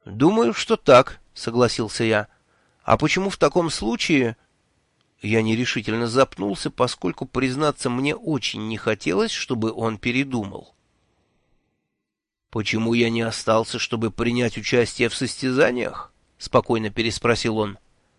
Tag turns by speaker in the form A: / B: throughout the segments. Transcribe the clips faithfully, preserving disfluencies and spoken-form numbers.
A: «Думаю, что так», — согласился я. «А почему в таком случае...» Я нерешительно запнулся, поскольку, признаться, мне очень не хотелось, чтобы он передумал. «Почему я не остался, чтобы принять участие в состязаниях?» — спокойно переспросил он.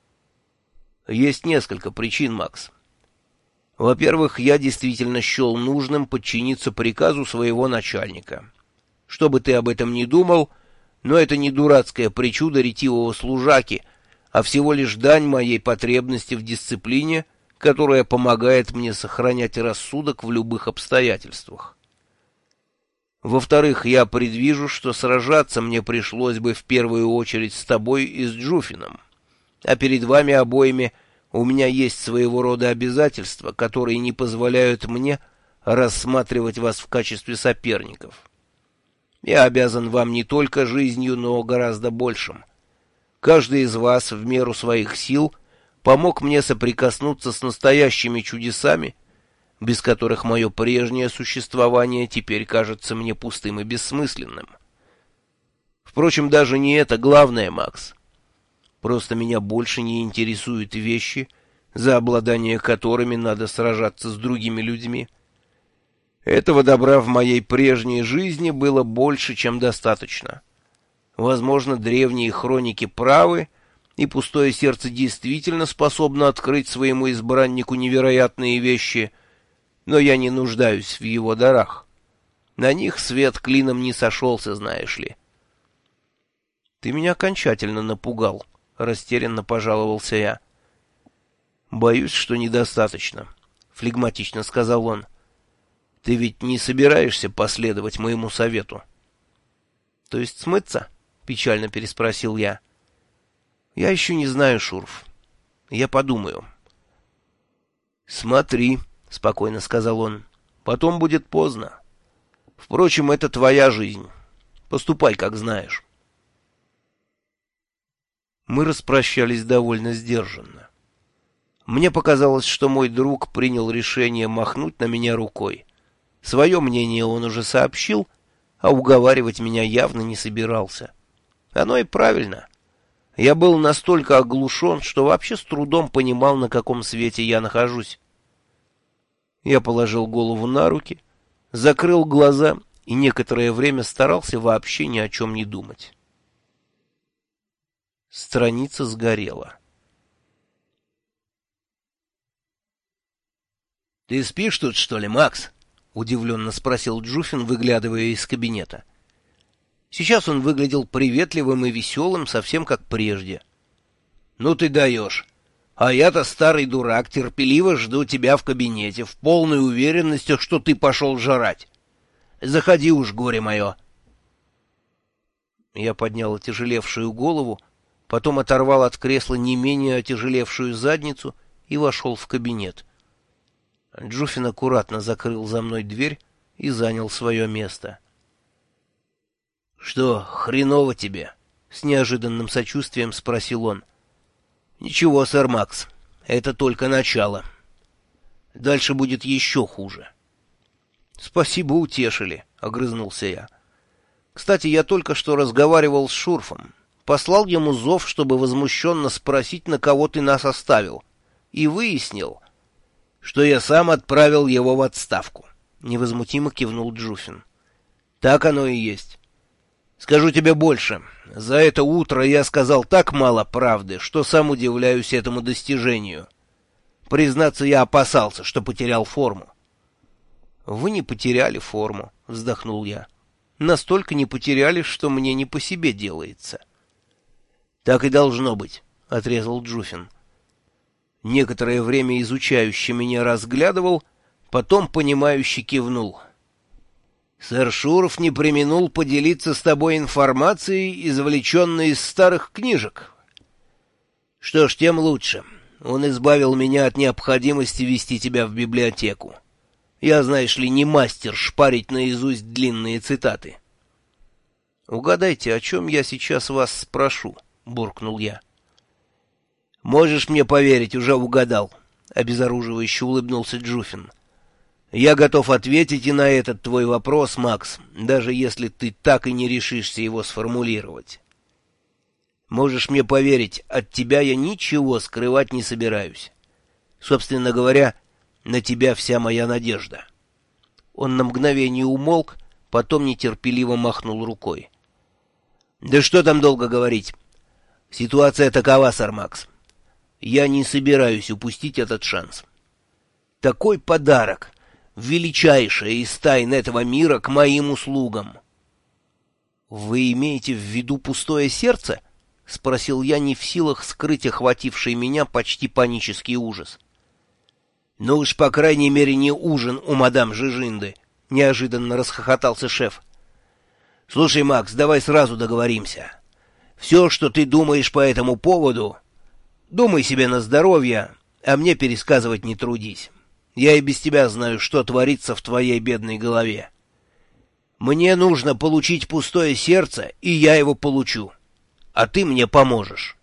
A: «Есть несколько причин, Макс. Во-первых, я действительно счел нужным подчиниться приказу своего начальника. Что бы ты об этом ни думал, но это не дурацкая причуда ретивого служаки, а всего лишь дань моей потребности в дисциплине, которая помогает мне сохранять рассудок в любых обстоятельствах. Во-вторых, я предвижу, что сражаться мне пришлось бы в первую очередь с тобой и с Джуфином, а перед вами обоими у меня есть своего рода обязательства, которые не позволяют мне рассматривать вас в качестве соперников. Я обязан вам не только жизнью, но гораздо большим. Каждый из вас в меру своих сил помог мне соприкоснуться с настоящими чудесами, без которых мое прежнее существование теперь кажется мне пустым и бессмысленным. Впрочем, даже не это главное, Макс. Просто меня больше не интересуют вещи, за обладание которыми надо сражаться с другими людьми. Этого добра в моей прежней жизни было больше, чем достаточно. Возможно, древние хроники правы, и пустое сердце действительно способно открыть своему избраннику невероятные вещи, но я не нуждаюсь в его дарах. На них свет клином не сошелся, знаешь ли. — Ты меня окончательно напугал, — растерянно пожаловался я. — Боюсь, что недостаточно, — флегматично сказал он. — Ты ведь не собираешься последовать моему совету? — То есть смыться? — печально переспросил я. — Я еще не знаю, Шурф. Я подумаю. — Смотри, — спокойно сказал он, — потом будет поздно. Впрочем, это твоя жизнь. Поступай, как знаешь. Мы распрощались довольно сдержанно. Мне показалось, что мой друг принял решение махнуть на меня рукой. Свое мнение он уже сообщил, а уговаривать меня явно не собирался. Оно и правильно. Я был настолько оглушен, что вообще с трудом понимал, на каком свете я нахожусь. Я положил голову на руки, закрыл глаза и некоторое время старался вообще ни о чем не думать. Страница сгорела. — Ты спишь тут, что ли, Макс? — удивленно спросил Джуфин, выглядывая из кабинета. Сейчас он выглядел приветливым и веселым, совсем как прежде. — Ну ты даешь. А я-то, старый дурак, терпеливо жду тебя в кабинете, в полной уверенности, что ты пошел жрать. Заходи уж, горе мое. Я поднял отяжелевшую голову, потом оторвал от кресла не менее отяжелевшую задницу и вошел в кабинет. Джуфин аккуратно закрыл за мной дверь и занял свое место. — Что, хреново тебе? — с неожиданным сочувствием спросил он. — Ничего, сэр Макс, это только начало. Дальше будет еще хуже. — Спасибо, утешили, — огрызнулся я. — Кстати, я только что разговаривал с Шурфом. Послал ему зов, чтобы возмущенно спросить, на кого ты нас оставил. И выяснил, что я сам отправил его в отставку. Невозмутимо кивнул Джуфин. Так оно и есть. Скажу тебе больше. За это утро я сказал так мало правды, что сам удивляюсь этому достижению. Признаться, я опасался, что потерял форму. — Вы не потеряли форму, — вздохнул я. — Настолько не потеряли, что мне не по себе делается. — Так и должно быть, — отрезал Джуфин. Некоторое время изучающе меня разглядывал, потом понимающе кивнул. Сэр Шуров не преминул поделиться с тобой информацией, извлеченной из старых книжек. Что ж, тем лучше. Он избавил меня от необходимости вести тебя в библиотеку. Я, знаешь ли, не мастер шпарить наизусть длинные цитаты. — Угадайте, о чем я сейчас вас спрошу, — буркнул я. — Можешь мне поверить, уже угадал, — обезоруживающе улыбнулся Джуфин. — Я готов ответить и на этот твой вопрос, Макс, даже если ты так и не решишься его сформулировать. Можешь мне поверить, от тебя я ничего скрывать не собираюсь. Собственно говоря, на тебя вся моя надежда». Он на мгновение умолк, потом нетерпеливо махнул рукой. «Да что там долго говорить? Ситуация такова, Сармакс. Я не собираюсь упустить этот шанс. Такой подарок, величайшая из тайн этого мира, к моим услугам». «Вы имеете в виду пустое сердце?» — спросил я, не в силах скрыть охвативший меня почти панический ужас. «Ну уж, по крайней мере, не ужин у мадам Жижинды», — неожиданно расхохотался шеф. «Слушай, Макс, давай сразу договоримся. Все, что ты думаешь по этому поводу, думай себе на здоровье, а мне пересказывать не трудись. Я и без тебя знаю, что творится в твоей бедной голове. Мне нужно получить пустое сердце, и я его получу. А ты мне поможешь».